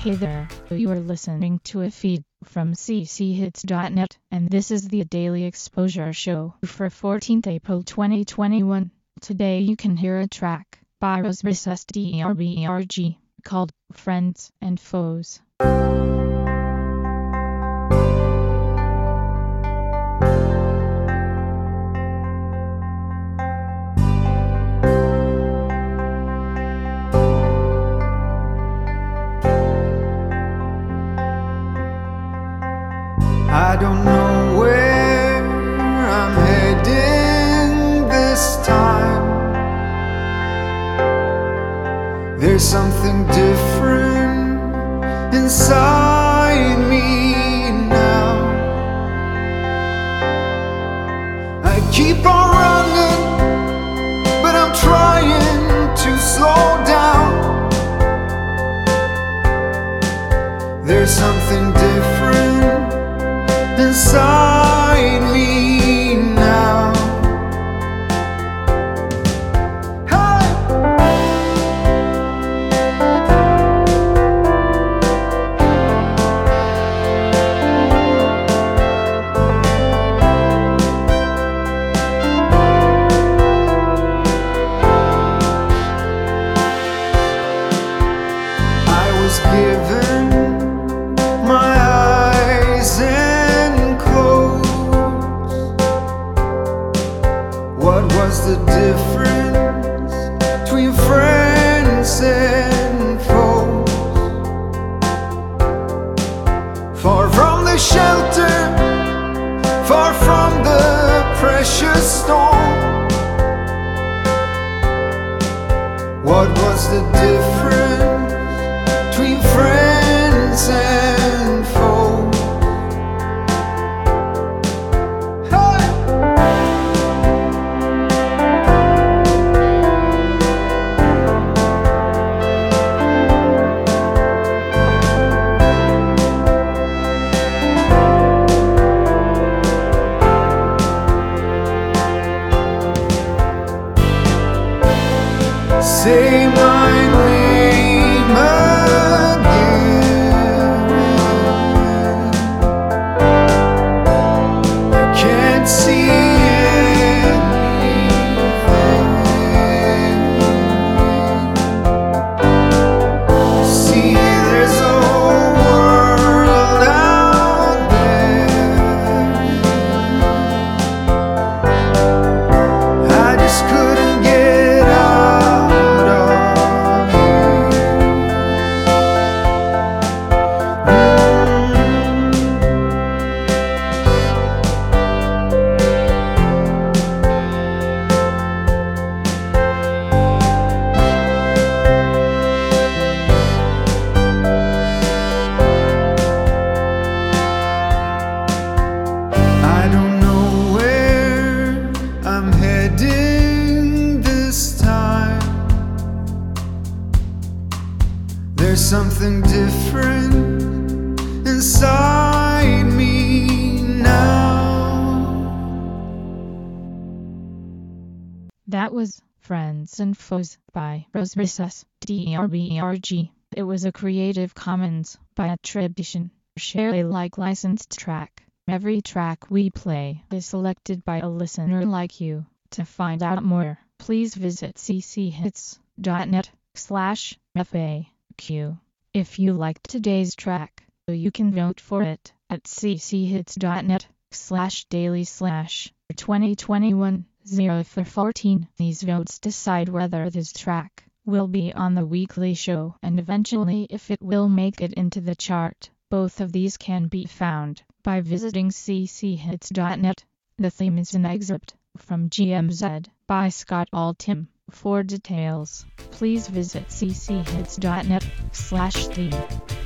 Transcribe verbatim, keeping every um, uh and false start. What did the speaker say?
Hey there, you are listening to a feed from c c hits dot net, and this is the Daily Exposure Show for fourteenth April twenty twenty-one. Today you can hear a track by Rosris S D R B R G called Friends and Foes. I don't know where I'm heading this time. There's something different inside me now. I keep on running, but I'm trying to slow down. There's something different inside me now. Hey! I was given my eyes and what was the difference between friends and foes? Far from the shelter, far from the precious stone. What was the difference between friends and foes? Say my name again. I can't see anything. See, there's a world out there. I just couldn't get out. I don't know where I'm heading this time. There's something different inside me now. That was Friends and Foes by Rosris S D R B R G. It was a Creative Commons by attribution, share Alike licensed track. Every track we play is selected by a listener like you. To find out more, please visit c c hits dot net slash F A Q. If you liked today's track, you can vote for it at c c hits dot net slash daily slash twenty twenty-one oh fourteen. These votes decide whether this track will be on the weekly show and eventually if it will make it into the chart. Both of these can be found by visiting c c hits dot net. The theme is an excerpt from G M Z by Scott Altham. For details, please visit c c hits dot net slash theme.